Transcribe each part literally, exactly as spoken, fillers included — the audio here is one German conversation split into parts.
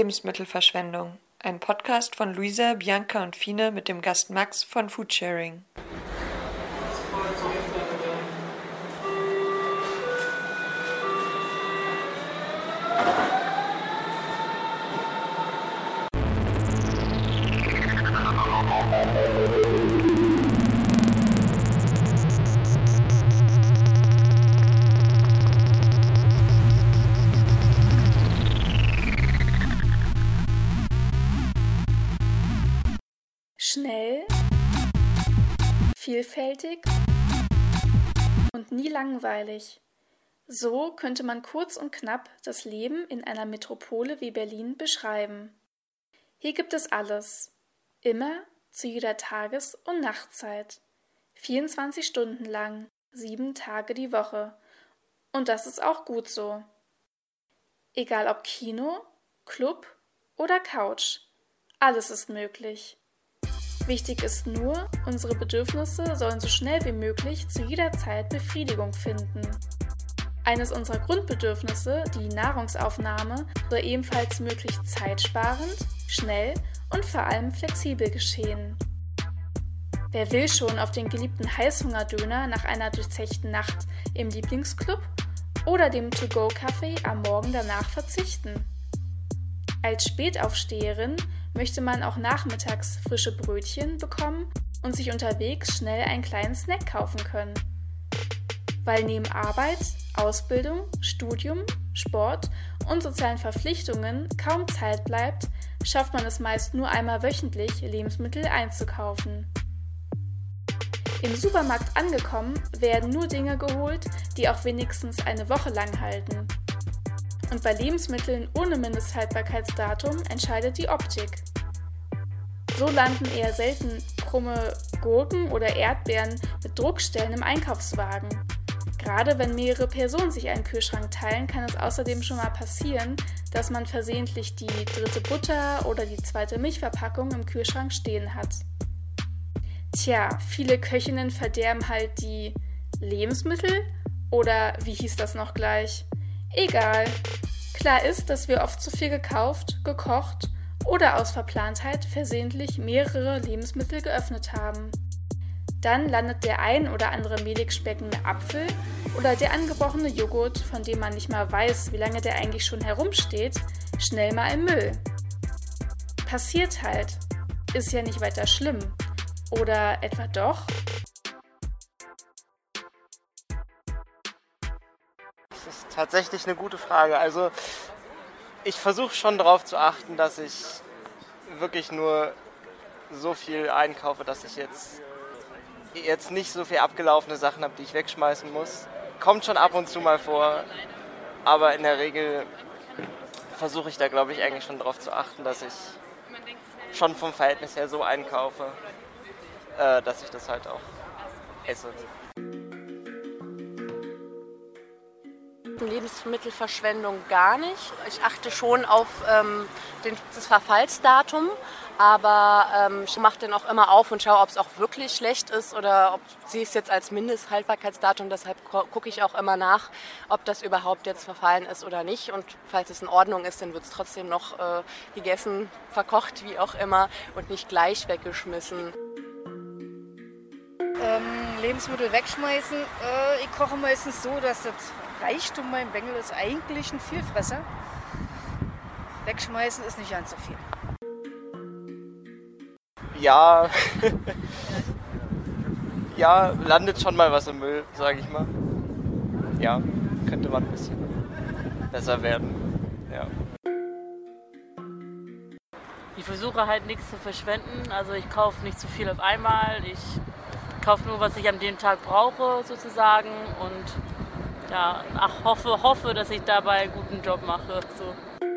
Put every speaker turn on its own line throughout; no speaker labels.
Lebensmittelverschwendung. Ein Podcast von Luisa, Bianca und Fine mit dem Gast Max von Foodsharing.
Schnell, vielfältig und nie langweilig. So könnte man kurz und knapp das Leben in einer Metropole wie Berlin beschreiben. Hier gibt es alles, immer, zu jeder Tages- und Nachtzeit, vierundzwanzig Stunden lang, sieben Tage die Woche. Und das ist auch gut so. Egal ob Kino, Club oder Couch, alles ist möglich. Wichtig ist nur, unsere Bedürfnisse sollen so schnell wie möglich zu jeder Zeit Befriedigung finden. Eines unserer Grundbedürfnisse, die Nahrungsaufnahme, soll ebenfalls möglichst zeitsparend, schnell und vor allem flexibel geschehen. Wer will schon auf den geliebten Heißhungerdöner nach einer durchzechten Nacht im Lieblingsclub oder dem To-Go-Kaffee am Morgen danach verzichten? Als Spätaufsteherin möchte man auch nachmittags frische Brötchen bekommen und sich unterwegs schnell einen kleinen Snack kaufen können. Weil neben Arbeit, Ausbildung, Studium, Sport und sozialen Verpflichtungen kaum Zeit bleibt, schafft man es meist nur einmal wöchentlich, Lebensmittel einzukaufen. Im Supermarkt angekommen werden nur Dinge geholt, die auch wenigstens eine Woche lang halten. Und bei Lebensmitteln ohne Mindesthaltbarkeitsdatum entscheidet die Optik. So landen eher selten krumme Gurken oder Erdbeeren mit Druckstellen im Einkaufswagen. Gerade wenn mehrere Personen sich einen Kühlschrank teilen, kann es außerdem schon mal passieren, dass man versehentlich die dritte Butter oder die zweite Milchverpackung im Kühlschrank stehen hat. Tja, viele Köchinnen verderben halt die Lebensmittel oder wie hieß das noch gleich? Egal. Klar ist, dass wir oft zu viel gekauft, gekocht oder aus Verplantheit versehentlich mehrere Lebensmittel geöffnet haben. Dann landet der ein oder andere mehlig schmeckende Apfel oder der angebrochene Joghurt, von dem man nicht mal weiß, wie lange der eigentlich schon herumsteht, schnell mal im Müll. Passiert halt. Ist ja nicht weiter schlimm. Oder etwa doch?
Das ist tatsächlich eine gute Frage. Also ich versuche schon darauf zu achten, dass ich wirklich nur so viel einkaufe, dass ich jetzt, jetzt nicht so viel abgelaufene Sachen habe, die ich wegschmeißen muss. Kommt schon ab und zu mal vor, aber in der Regel versuche ich da, glaube ich, eigentlich schon darauf zu achten, dass ich schon vom Verhältnis her so einkaufe, äh, dass ich das halt auch esse.
Lebensmittelverschwendung gar nicht. Ich achte schon auf ähm, den, das Verfallsdatum, aber ähm, ich mache den auch immer auf und schaue, ob es auch wirklich schlecht ist oder ob sie es jetzt als Mindesthaltbarkeitsdatum, deshalb gucke ich auch immer nach, ob das überhaupt jetzt verfallen ist oder nicht, und falls es in Ordnung ist, dann wird es trotzdem noch äh, gegessen, verkocht, wie auch immer, und nicht gleich weggeschmissen.
Ähm, Lebensmittel wegschmeißen, äh, ich koche meistens so, dass das reicht, und mein Bengel ist eigentlich ein Vielfresser. Wegschmeißen ist nicht ganz so viel.
Ja, ja, landet schon mal was im Müll, sage ich mal. Ja, könnte man ein bisschen besser werden, ja.
Ich versuche halt nichts zu verschwenden, also ich kaufe nicht zu viel auf einmal, ich kaufe nur, was ich an dem Tag brauche sozusagen, und ja, ach, hoffe, hoffe, dass ich dabei einen guten Job mache. So.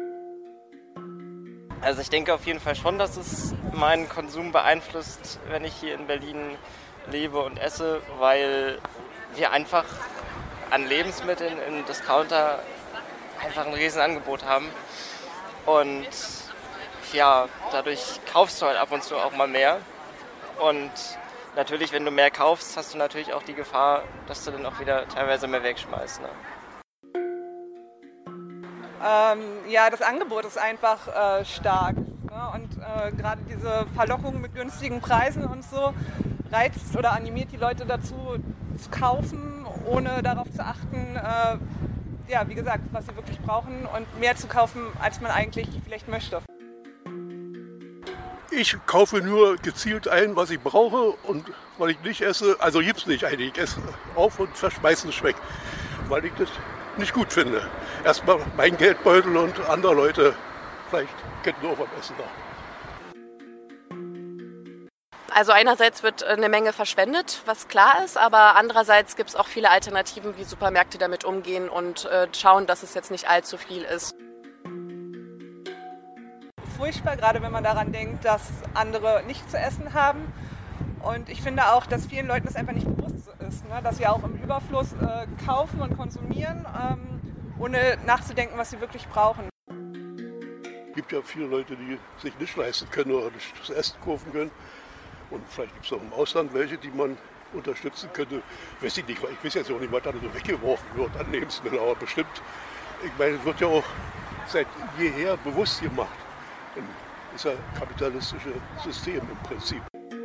Also ich denke auf jeden Fall schon, dass es meinen Konsum beeinflusst, wenn ich hier in Berlin lebe und esse, weil wir einfach an Lebensmitteln im Discounter einfach ein Riesenangebot haben. Und ja, dadurch kaufst du halt ab und zu auch mal mehr. Und natürlich, wenn du mehr kaufst, hast du natürlich auch die Gefahr, dass du dann auch wieder teilweise mehr wegschmeißt. Ne?
ähm, ja, das Angebot ist einfach äh, stark. Ne? Und äh, gerade diese Verlockung mit günstigen Preisen und so reizt oder animiert die Leute dazu, zu kaufen, ohne darauf zu achten, äh, ja, wie gesagt, was sie wirklich brauchen und mehr zu kaufen, als man eigentlich vielleicht möchte.
Ich kaufe nur gezielt ein, was ich brauche und was ich nicht esse. Also gibt es nicht eigentlich. Ich esse auf und verschmeiße es weg, weil ich das nicht gut finde. Erstmal mein Geldbeutel und andere Leute vielleicht könnten auch was essen.
Also einerseits wird eine Menge verschwendet, was klar ist, aber andererseits gibt es auch viele Alternativen, wie Supermärkte damit umgehen und äh, schauen, dass es jetzt nicht allzu viel ist.
Furchtbar, gerade wenn man daran denkt, dass andere nichts zu essen haben. Und ich finde auch, dass vielen Leuten das einfach nicht bewusst ist, ne? Dass sie auch im Überfluss äh, kaufen und konsumieren, ähm, ohne nachzudenken, was sie wirklich brauchen.
Es gibt ja viele Leute, die sich nicht leisten können oder nicht das Essen kaufen können. Und vielleicht gibt es auch im Ausland welche, die man unterstützen könnte. Weiß ich nicht, weil ich weiß jetzt auch nicht, was da so weggeworfen wird an Lebensmitteln. Aber bestimmt, ich meine, es wird ja auch seit jeher bewusst gemacht. In dieser kapitalistische System im Prinzip.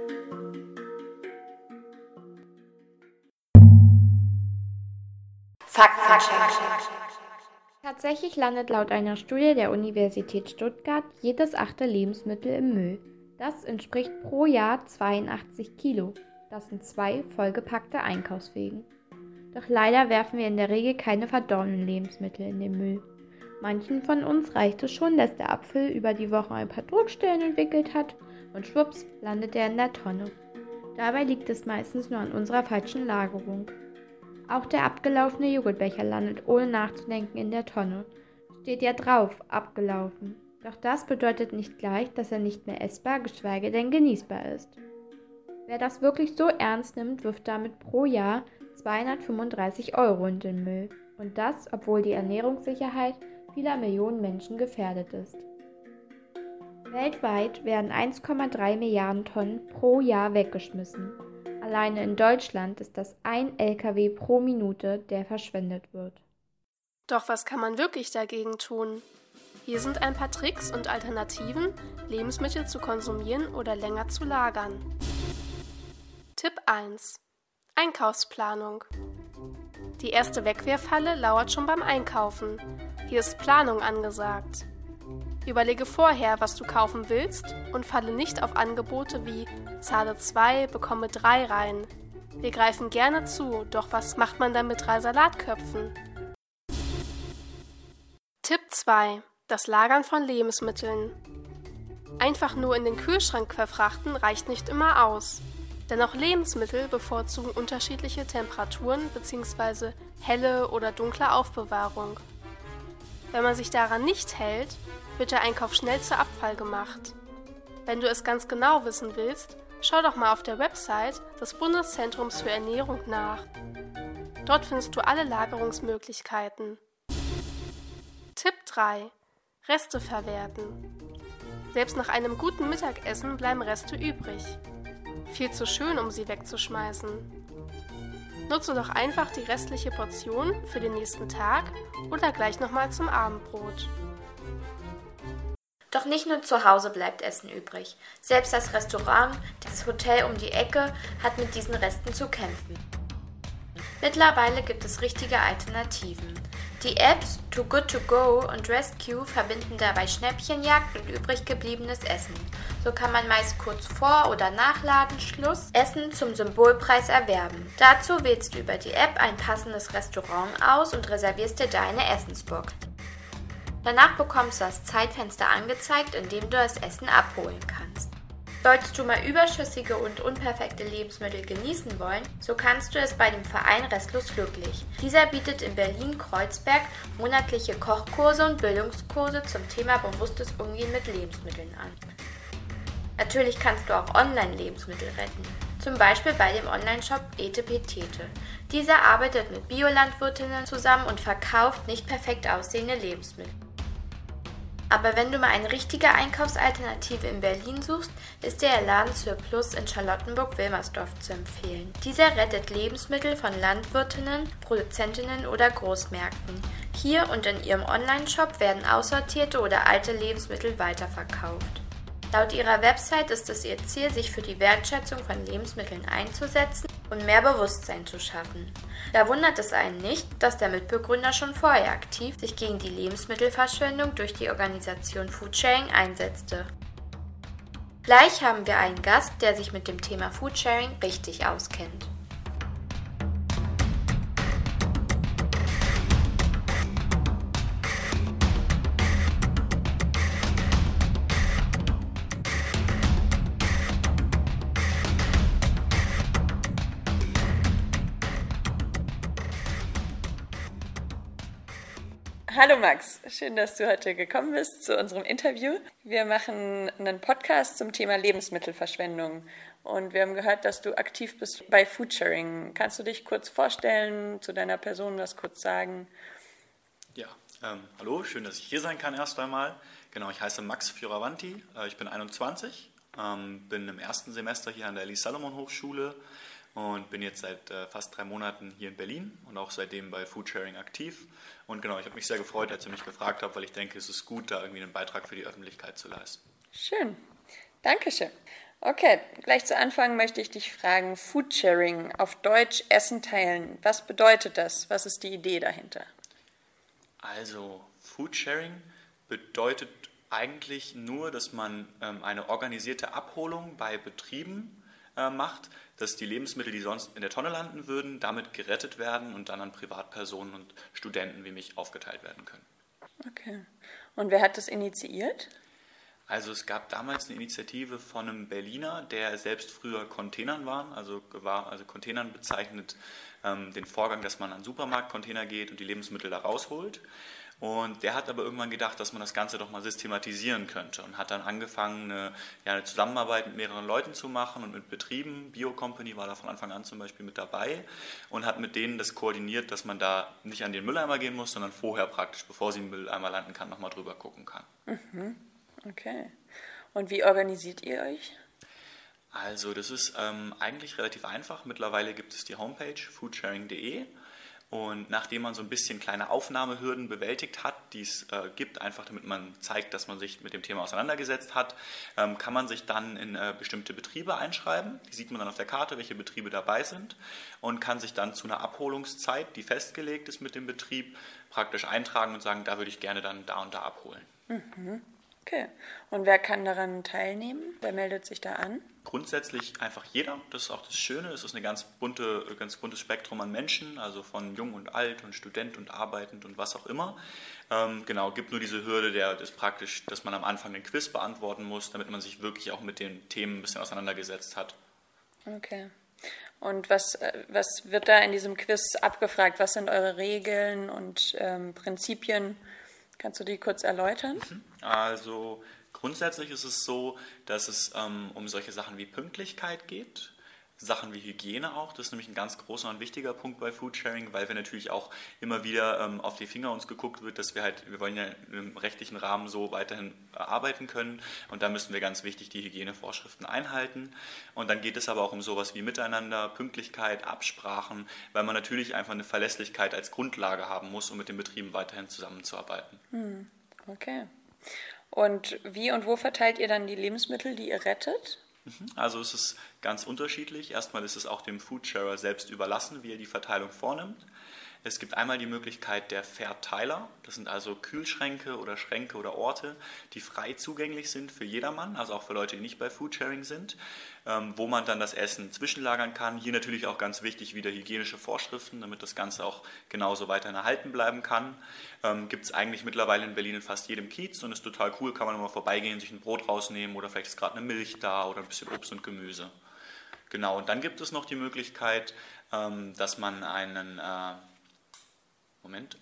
Faktencheck. Tatsächlich landet laut einer Studie der Universität Stuttgart jedes achte Lebensmittel im Müll. Das entspricht pro Jahr zweiundachtzig Kilo. Das sind zwei vollgepackte Einkaufswegen. Doch leider werfen wir in der Regel keine verdorbenen Lebensmittel in den Müll. Manchen von uns reicht es schon, dass der Apfel über die Woche ein paar Druckstellen entwickelt hat und schwupps landet er in der Tonne. Dabei liegt es meistens nur an unserer falschen Lagerung. Auch der abgelaufene Joghurtbecher landet ohne nachzudenken in der Tonne. Steht ja drauf, abgelaufen. Doch das bedeutet nicht gleich, dass er nicht mehr essbar, geschweige denn genießbar ist. Wer das wirklich so ernst nimmt, wirft damit pro Jahr zweihundertfünfunddreißig Euro in den Müll. Und das, obwohl die Ernährungssicherheit vieler Millionen Menschen gefährdet ist. Weltweit werden eins Komma drei Milliarden Tonnen pro Jahr weggeschmissen. Alleine in Deutschland ist das ein L K W pro Minute, der verschwendet wird.
Doch was kann man wirklich dagegen tun? Hier sind ein paar Tricks und Alternativen, Lebensmittel zu konsumieren oder länger zu lagern. Tipp eins. Einkaufsplanung. Die erste Wegwerffalle lauert schon beim Einkaufen. Hier ist Planung angesagt. Überlege vorher, was du kaufen willst und falle nicht auf Angebote wie zahle zwei, bekomme drei rein. Wir greifen gerne zu, doch was macht man dann mit drei Salatköpfen? Tipp zwei. Das Lagern von Lebensmitteln. Einfach nur in den Kühlschrank verfrachten reicht nicht immer aus. Denn auch Lebensmittel bevorzugen unterschiedliche Temperaturen bzw. helle oder dunkle Aufbewahrung. Wenn man sich daran nicht hält, wird der Einkauf schnell zu Abfall gemacht. Wenn du es ganz genau wissen willst, schau doch mal auf der Website des Bundeszentrums für Ernährung nach. Dort findest du alle Lagerungsmöglichkeiten. Tipp drei. Reste verwerten. Selbst nach einem guten Mittagessen bleiben Reste übrig. Viel zu schön, um sie wegzuschmeißen. Nutze doch einfach die restliche Portion für den nächsten Tag oder gleich nochmal zum Abendbrot.
Doch nicht nur zu Hause bleibt Essen übrig. Selbst das Restaurant, das Hotel um die Ecke hat mit diesen Resten zu kämpfen. Mittlerweile gibt es richtige Alternativen. Die Apps Too Good To Go und Rescue verbinden dabei Schnäppchenjagd und übrig gebliebenes Essen. So kann man meist kurz vor oder nach Ladenschluss Essen zum Symbolpreis erwerben. Dazu wählst du über die App ein passendes Restaurant aus und reservierst dir deine Essensbox. Danach bekommst du das Zeitfenster angezeigt, in dem du das Essen abholen kannst. Solltest du mal überschüssige und unperfekte Lebensmittel genießen wollen, so kannst du es bei dem Verein Restlos Glücklich. Dieser bietet in Berlin-Kreuzberg monatliche Kochkurse und Bildungskurse zum Thema bewusstes Umgehen mit Lebensmitteln an. Natürlich kannst du auch Online-Lebensmittel retten, zum Beispiel bei dem Online-Shop Etepetete. Dieser arbeitet mit Biolandwirtinnen zusammen und verkauft nicht perfekt aussehende Lebensmittel. Aber wenn du mal eine richtige Einkaufsalternative in Berlin suchst, ist der Laden Surplus in Charlottenburg-Wilmersdorf zu empfehlen. Dieser rettet Lebensmittel von Landwirtinnen, Produzentinnen oder Großmärkten, Hier und in ihrem Online-Shop werden aussortierte oder alte Lebensmittel weiterverkauft. Laut ihrer Website ist es ihr Ziel, sich für die Wertschätzung von Lebensmitteln einzusetzen und mehr Bewusstsein zu schaffen. Da wundert es einen nicht, dass der Mitbegründer schon vorher aktiv sich gegen die Lebensmittelverschwendung durch die Organisation Foodsharing einsetzte. Gleich haben wir einen Gast, der sich mit dem Thema Foodsharing richtig auskennt.
Hallo Max, schön, dass du heute gekommen bist zu unserem Interview. Wir machen einen Podcast zum Thema Lebensmittelverschwendung und wir haben gehört, dass du aktiv bist bei Foodsharing. Kannst du dich kurz vorstellen, zu deiner Person was kurz sagen?
Ja, ähm, hallo, schön, dass ich hier sein kann erst einmal. Genau, ich heiße Max Fioravanti, äh, ich bin einundzwanzig, ähm, bin im ersten Semester hier an der Elie-Salomon-Hochschule und bin jetzt seit äh, fast drei Monaten hier in Berlin und auch seitdem bei Foodsharing aktiv. Und genau, ich habe mich sehr gefreut, als ihr mich gefragt habt, weil ich denke, es ist gut, da irgendwie einen Beitrag für die Öffentlichkeit zu leisten.
Schön, Dankeschön. Okay, gleich zu Anfang möchte ich dich fragen, Foodsharing, auf Deutsch Essen teilen, was bedeutet das? Was ist die Idee dahinter?
Also Foodsharing bedeutet eigentlich nur, dass man ähm, eine organisierte Abholung bei Betrieben äh, macht, dass die Lebensmittel, die sonst in der Tonne landen würden, damit gerettet werden und dann an Privatpersonen und Studenten wie mich aufgeteilt werden können.
Okay. Und wer hat das initiiert?
Also es gab damals eine Initiative von einem Berliner, der selbst früher Containern war, also war also Containern bezeichnet ähm, den Vorgang, dass man an Supermarktcontainer geht und die Lebensmittel da rausholt. Und der hat aber irgendwann gedacht, dass man das Ganze doch mal systematisieren könnte und hat dann angefangen, eine, ja, eine Zusammenarbeit mit mehreren Leuten zu machen und mit Betrieben. Biocompany war da von Anfang an zum Beispiel mit dabei und hat mit denen das koordiniert, dass man da nicht an den Mülleimer gehen muss, sondern vorher praktisch, bevor sie im Mülleimer landen kann, nochmal drüber gucken kann.
Mhm. Okay. Und wie organisiert ihr euch?
Also das ist ähm, eigentlich relativ einfach. Mittlerweile gibt es die Homepage foodsharing punkt de. Und nachdem man so ein bisschen kleine Aufnahmehürden bewältigt hat, die es äh, gibt, einfach damit man zeigt, dass man sich mit dem Thema auseinandergesetzt hat, ähm, kann man sich dann in äh, bestimmte Betriebe einschreiben. Die sieht man dann auf der Karte, welche Betriebe dabei sind und kann sich dann zu einer Abholungszeit, die festgelegt ist mit dem Betrieb, praktisch eintragen und sagen, da würde ich gerne dann da und da abholen.
Mhm. Okay. Und wer kann daran teilnehmen? Wer meldet sich da an?
Grundsätzlich einfach jeder. Das ist auch das Schöne. Es ist ein ganz, bunte, ganz buntes Spektrum an Menschen, also von jung und alt und Student und arbeitend und was auch immer. Ähm, genau, gibt nur diese Hürde, der ist praktisch, dass man am Anfang den Quiz beantworten muss, damit man sich wirklich auch mit den Themen ein bisschen auseinandergesetzt hat.
Okay. Und was, was wird da in diesem Quiz abgefragt? Was sind eure Regeln und ähm, Prinzipien? Kannst du die kurz erläutern?
Also grundsätzlich ist es so, dass es ähm, um solche Sachen wie Pünktlichkeit geht, Sachen wie Hygiene auch. Das ist nämlich ein ganz großer und wichtiger Punkt bei Foodsharing, weil wir natürlich auch immer wieder ähm, auf die Finger uns geguckt wird, dass wir halt, wir wollen ja im rechtlichen Rahmen so weiterhin arbeiten können und da müssen wir ganz wichtig die Hygienevorschriften einhalten. Und dann geht es aber auch um sowas wie Miteinander, Pünktlichkeit, Absprachen, weil man natürlich einfach eine Verlässlichkeit als Grundlage haben muss, um mit den Betrieben weiterhin zusammenzuarbeiten.
Hm. Okay. Und wie und wo verteilt ihr dann die Lebensmittel, die ihr rettet?
Also es ist ganz unterschiedlich. Erstmal ist es auch dem Foodsharer selbst überlassen, wie er die Verteilung vornimmt. Es gibt einmal die Möglichkeit der Verteiler. Das sind also Kühlschränke oder Schränke oder Orte, die frei zugänglich sind für jedermann, also auch für Leute, die nicht bei Foodsharing sind, ähm, wo man dann das Essen zwischenlagern kann. Hier natürlich auch ganz wichtig wieder hygienische Vorschriften, damit das Ganze auch genauso weiterhin erhalten bleiben kann. Ähm, gibt es eigentlich mittlerweile in Berlin in fast jedem Kiez und ist total cool, kann man mal vorbeigehen, sich ein Brot rausnehmen oder vielleicht ist gerade eine Milch da oder ein bisschen Obst und Gemüse. Genau, und dann gibt es noch die Möglichkeit, ähm, dass man einen... Äh, Moment,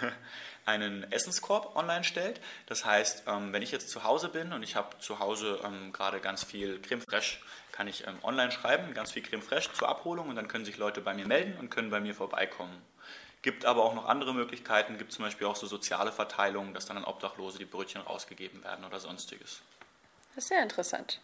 einen Essenskorb online stellt. Das heißt, wenn ich jetzt zu Hause bin und ich habe zu Hause gerade ganz viel Creme Fraiche, kann ich online schreiben, ganz viel Creme Fraiche zur Abholung und dann können sich Leute bei mir melden und können bei mir vorbeikommen. Gibt aber auch noch andere Möglichkeiten, gibt zum Beispiel auch so soziale Verteilungen, dass dann an Obdachlose die Brötchen rausgegeben werden oder sonstiges.
Das ist sehr interessant.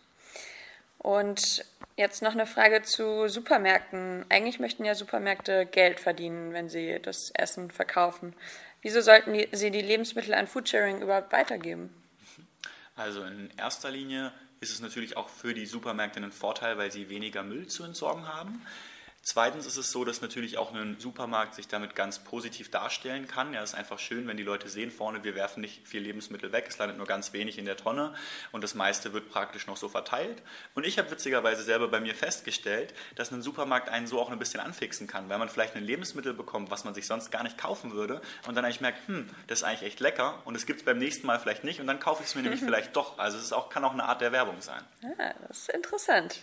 Und jetzt noch eine Frage zu Supermärkten. Eigentlich möchten ja Supermärkte Geld verdienen, wenn sie das Essen verkaufen. Wieso sollten die, sie die Lebensmittel an Foodsharing überhaupt weitergeben?
Also in erster Linie ist es natürlich auch für die Supermärkte ein Vorteil, weil sie weniger Müll zu entsorgen haben. Zweitens ist es so, dass natürlich auch ein Supermarkt sich damit ganz positiv darstellen kann. Ja, es ist einfach schön, wenn die Leute sehen vorne, wir werfen nicht viel Lebensmittel weg, es landet nur ganz wenig in der Tonne und das meiste wird praktisch noch so verteilt. Und ich habe witzigerweise selber bei mir festgestellt, dass ein Supermarkt einen so auch ein bisschen anfixen kann, weil man vielleicht ein Lebensmittel bekommt, was man sich sonst gar nicht kaufen würde und dann eigentlich merkt, hm, das ist eigentlich echt lecker und es gibt es beim nächsten Mal vielleicht nicht und dann kaufe ich es mir nämlich vielleicht doch. Also es ist auch, kann auch eine Art der Werbung sein.
Ja, das ist interessant.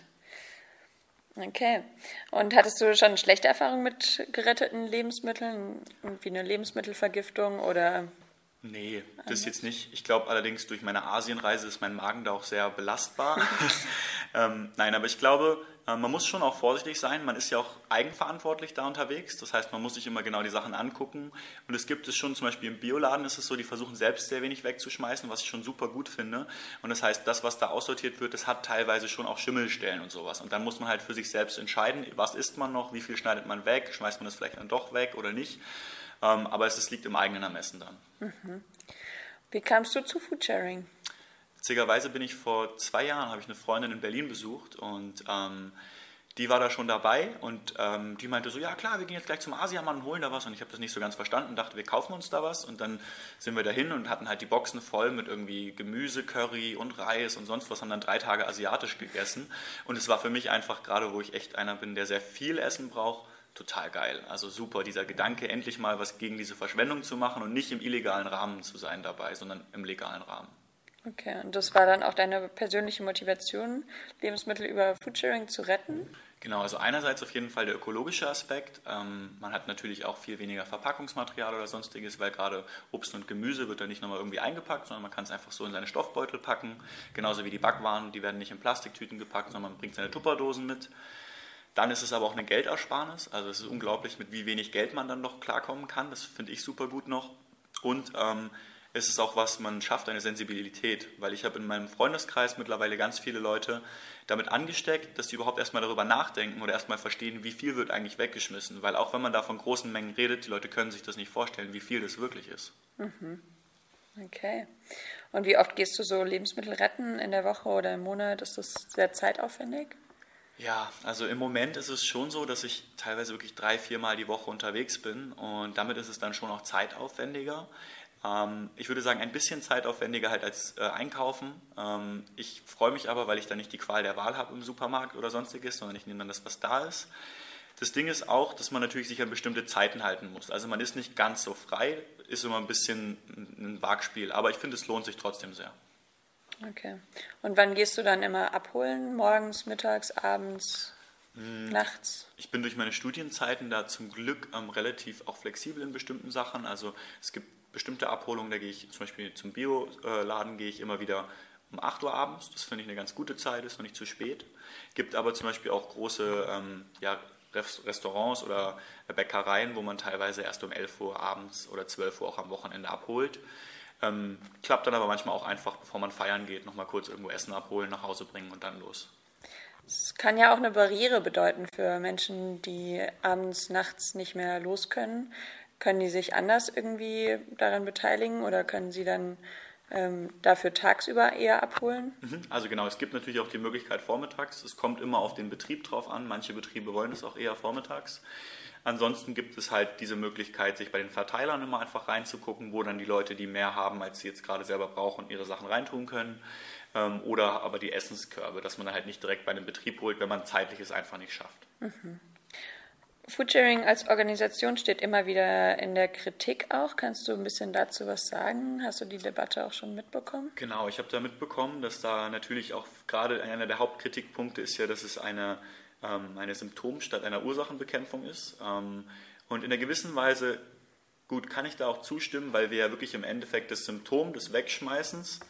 Okay. Und hattest du schon schlechte Erfahrungen mit geretteten Lebensmitteln? Irgendwie eine Lebensmittelvergiftung oder...
Nee, das jetzt nicht. Ich glaube allerdings, durch meine Asienreise ist mein Magen da auch sehr belastbar. ähm, nein, aber ich glaube, äh, man muss schon auch vorsichtig sein. Man ist ja auch eigenverantwortlich da unterwegs. Das heißt, man muss sich immer genau die Sachen angucken. Und es gibt es schon, zum Beispiel im Bioladen ist es so, die versuchen selbst sehr wenig wegzuschmeißen, was ich schon super gut finde. Und das heißt, das, was da aussortiert wird, das hat teilweise schon auch Schimmelstellen und sowas. Und dann muss man halt für sich selbst entscheiden, was isst man noch, wie viel schneidet man weg, schmeißt man das vielleicht dann doch weg oder nicht. Ähm, aber es, es liegt im eigenen Ermessen dann.
Mhm. Wie kamst du zu Foodsharing?
Witzigerweise bin ich vor zwei Jahren, habe ich eine Freundin in Berlin besucht und ähm, die war da schon dabei und ähm, die meinte so, ja klar, wir gehen jetzt gleich zum Asiamann und holen da was und ich habe das nicht so ganz verstanden und dachte, wir kaufen uns da was und dann sind wir dahin und hatten halt die Boxen voll mit irgendwie Gemüse, Curry und Reis und sonst was, haben dann drei Tage asiatisch gegessen und es war für mich einfach, gerade wo ich echt einer bin, der sehr viel Essen braucht, total geil. Also super, dieser Gedanke, endlich mal was gegen diese Verschwendung zu machen und nicht im illegalen Rahmen zu sein dabei, sondern im legalen Rahmen.
Okay, und das war dann auch deine persönliche Motivation, Lebensmittel über Foodsharing zu retten?
Genau, also einerseits auf jeden Fall der ökologische Aspekt. Ähm, man hat natürlich auch viel weniger Verpackungsmaterial oder sonstiges, weil gerade Obst und Gemüse wird dann nicht nochmal irgendwie eingepackt, sondern man kann es einfach so in seine Stoffbeutel packen. Genauso wie die Backwaren, die werden nicht in Plastiktüten gepackt, sondern man bringt seine Tupperdosen mit. Dann ist es aber auch eine Geldersparnis, also es ist unglaublich, mit wie wenig Geld man dann noch klarkommen kann, das finde ich super gut noch. Und ähm, es ist auch was, man schafft eine Sensibilität, weil ich habe in meinem Freundeskreis mittlerweile ganz viele Leute damit angesteckt, dass die überhaupt erstmal darüber nachdenken oder erstmal verstehen, wie viel wird eigentlich weggeschmissen, weil auch wenn man da von großen Mengen redet, die Leute können sich das nicht vorstellen, wie viel das wirklich ist.
Mhm. Okay. Und wie oft gehst du so Lebensmittel retten in der Woche oder im Monat? Ist das sehr zeitaufwendig?
Ja, also im Moment ist es schon so, dass ich teilweise wirklich drei, viermal die Woche unterwegs bin und damit ist es dann schon auch zeitaufwendiger. Ähm, ich würde sagen, ein bisschen zeitaufwendiger halt als äh, Einkaufen. Ähm, ich freue mich aber, weil ich dann nicht die Qual der Wahl habe im Supermarkt oder sonstiges, sondern ich nehme dann das, was da ist. Das Ding ist auch, dass man natürlich sich an bestimmte Zeiten halten muss. Also man ist nicht ganz so frei, ist immer ein bisschen ein Wagspiel, aber ich finde, es lohnt sich trotzdem sehr.
Okay. Und wann gehst du dann immer abholen? Morgens, mittags, abends, hm, nachts?
Ich bin durch meine Studienzeiten da zum Glück ähm, relativ auch flexibel in bestimmten Sachen. Also es gibt bestimmte Abholungen, da gehe ich zum Beispiel zum Bioladen, gehe ich immer wieder um acht Uhr abends. Das finde ich eine ganz gute Zeit, ist noch nicht zu spät. Gibt aber zum Beispiel auch große ähm, ja, Restaurants oder Bäckereien, wo man teilweise erst um elf Uhr abends oder zwölf Uhr auch am Wochenende abholt. Ähm, klappt dann aber manchmal auch einfach, bevor man feiern geht, nochmal kurz irgendwo Essen abholen, nach Hause bringen und dann los.
Das kann ja auch eine Barriere bedeuten für Menschen, die abends, nachts nicht mehr los können. Können die sich anders irgendwie daran beteiligen oder können sie dann ähm, dafür tagsüber eher abholen?
Also genau, es gibt natürlich auch die Möglichkeit vormittags. Es kommt immer auf den Betrieb drauf an. Manche Betriebe wollen es auch eher vormittags. Ansonsten gibt es halt diese Möglichkeit, sich bei den Verteilern immer einfach reinzugucken, wo dann die Leute, die mehr haben, als sie jetzt gerade selber brauchen, ihre Sachen reintun können. Ähm, oder aber die Essenskörbe, dass man dann halt nicht direkt bei einem Betrieb holt, wenn man zeitlich es einfach nicht schafft.
Mhm. Foodsharing als Organisation steht immer wieder in der Kritik auch. Kannst du ein bisschen dazu was sagen? Hast du die Debatte auch schon mitbekommen?
Genau, ich habe da mitbekommen, dass da natürlich auch gerade einer der Hauptkritikpunkte ist ja, dass es eine eine Symptom- statt einer Ursachenbekämpfung ist. Und in einer gewissen Weise, gut, kann ich da auch zustimmen, weil wir ja wirklich im Endeffekt das Symptom des Wegschmeißens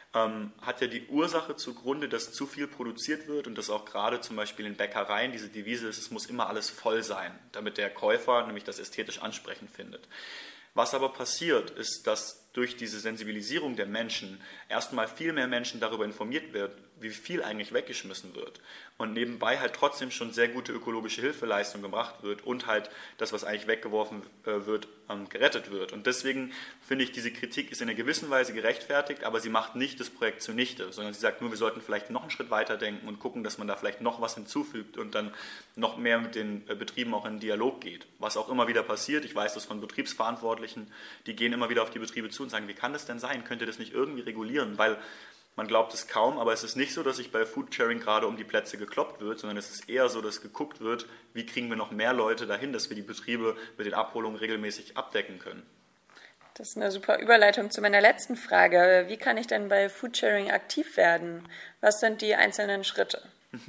hat ja die Ursache zugrunde, dass zu viel produziert wird und dass auch gerade zum Beispiel in Bäckereien diese Devise ist, es muss immer alles voll sein, damit der Käufer nämlich das ästhetisch ansprechend findet. Was aber passiert, ist, dass durch diese Sensibilisierung der Menschen erstmal viel mehr Menschen darüber informiert wird, wie viel eigentlich weggeschmissen wird und nebenbei halt trotzdem schon sehr gute ökologische Hilfeleistung gebracht wird und halt das, was eigentlich weggeworfen wird, gerettet wird. Und deswegen finde ich, diese Kritik ist in einer gewissen Weise gerechtfertigt, aber sie macht nicht das Projekt zunichte, sondern sie sagt nur, wir sollten vielleicht noch einen Schritt weiter denken und gucken, dass man da vielleicht noch was hinzufügt und dann noch mehr mit den Betrieben auch in den Dialog geht. Was auch immer wieder passiert, ich weiß das von Betriebsverantwortlichen, die gehen immer wieder auf die Betriebe zu und sagen, wie kann das denn sein? Könnt ihr das nicht irgendwie regulieren? Weil man glaubt es kaum, aber es ist nicht so, dass sich bei Foodsharing gerade um die Plätze gekloppt wird, sondern es ist eher so, dass geguckt wird, wie kriegen wir noch mehr Leute dahin, dass wir die Betriebe mit den Abholungen regelmäßig abdecken können.
Das ist eine super Überleitung zu meiner letzten Frage. Wie kann ich denn bei Foodsharing aktiv werden? Was sind die einzelnen Schritte?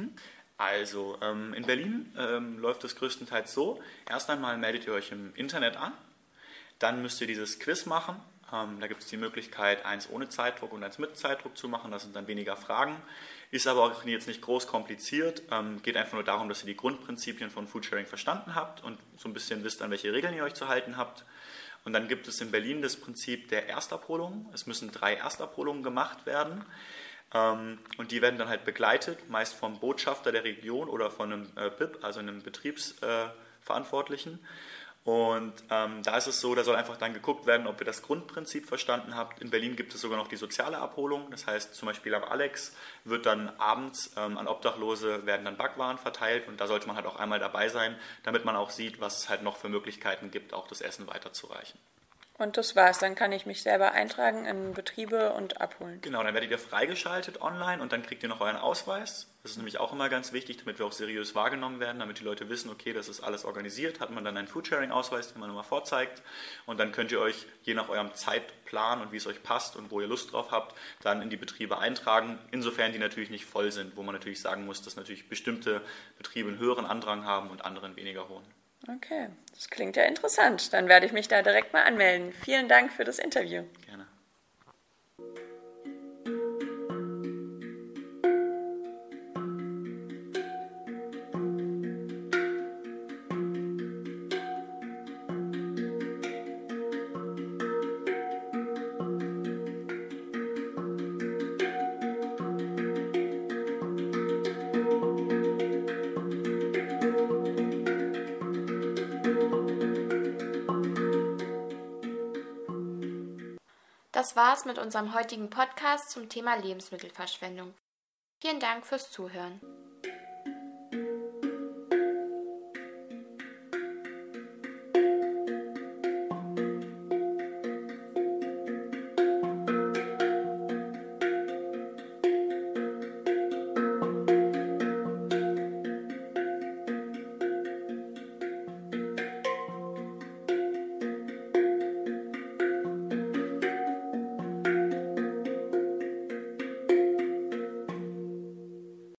Also ähm, in Berlin ähm, läuft es größtenteils so, erst einmal meldet ihr euch im Internet an, dann müsst ihr dieses Quiz machen. Ähm, da gibt es die Möglichkeit, eins ohne Zeitdruck und eins mit Zeitdruck zu machen. Das sind dann weniger Fragen. Ist aber auch jetzt nicht groß kompliziert. Ähm, geht einfach nur darum, dass ihr die Grundprinzipien von Foodsharing verstanden habt und so ein bisschen wisst, an welche Regeln ihr euch zu halten habt. Und dann gibt es in Berlin das Prinzip der Erstabholung. Es müssen drei Erstabholungen gemacht werden. Ähm, und die werden dann halt begleitet, meist vom Botschafter der Region oder von einem äh, B I P, also einem Betriebsverantwortlichen. Äh, Und ähm, da ist es so, da soll einfach dann geguckt werden, ob ihr das Grundprinzip verstanden habt. In Berlin gibt es sogar noch die soziale Abholung. Das heißt, zum Beispiel am Alex wird dann abends ähm, an Obdachlose werden dann Backwaren verteilt. Und da sollte man halt auch einmal dabei sein, damit man auch sieht, was es halt noch für Möglichkeiten gibt, auch das Essen weiterzureichen.
Und das war's. Dann kann ich mich selber eintragen in Betriebe und abholen.
Genau, dann werdet ihr freigeschaltet online und dann kriegt ihr noch euren Ausweis. Das ist nämlich auch immer ganz wichtig, damit wir auch seriös wahrgenommen werden, damit die Leute wissen, okay, das ist alles organisiert, hat man dann einen Foodsharing-Ausweis, den man immer vorzeigt. Und dann könnt ihr euch, je nach eurem Zeitplan und wie es euch passt und wo ihr Lust drauf habt, dann in die Betriebe eintragen, insofern die natürlich nicht voll sind, wo man natürlich sagen muss, dass natürlich bestimmte Betriebe einen höheren Andrang haben und andere einen weniger hohen.
Okay, das klingt ja interessant. Dann werde ich mich da direkt mal anmelden. Vielen Dank für das Interview.
Gerne.
Das war's mit unserem heutigen Podcast zum Thema Lebensmittelverschwendung. Vielen Dank fürs Zuhören.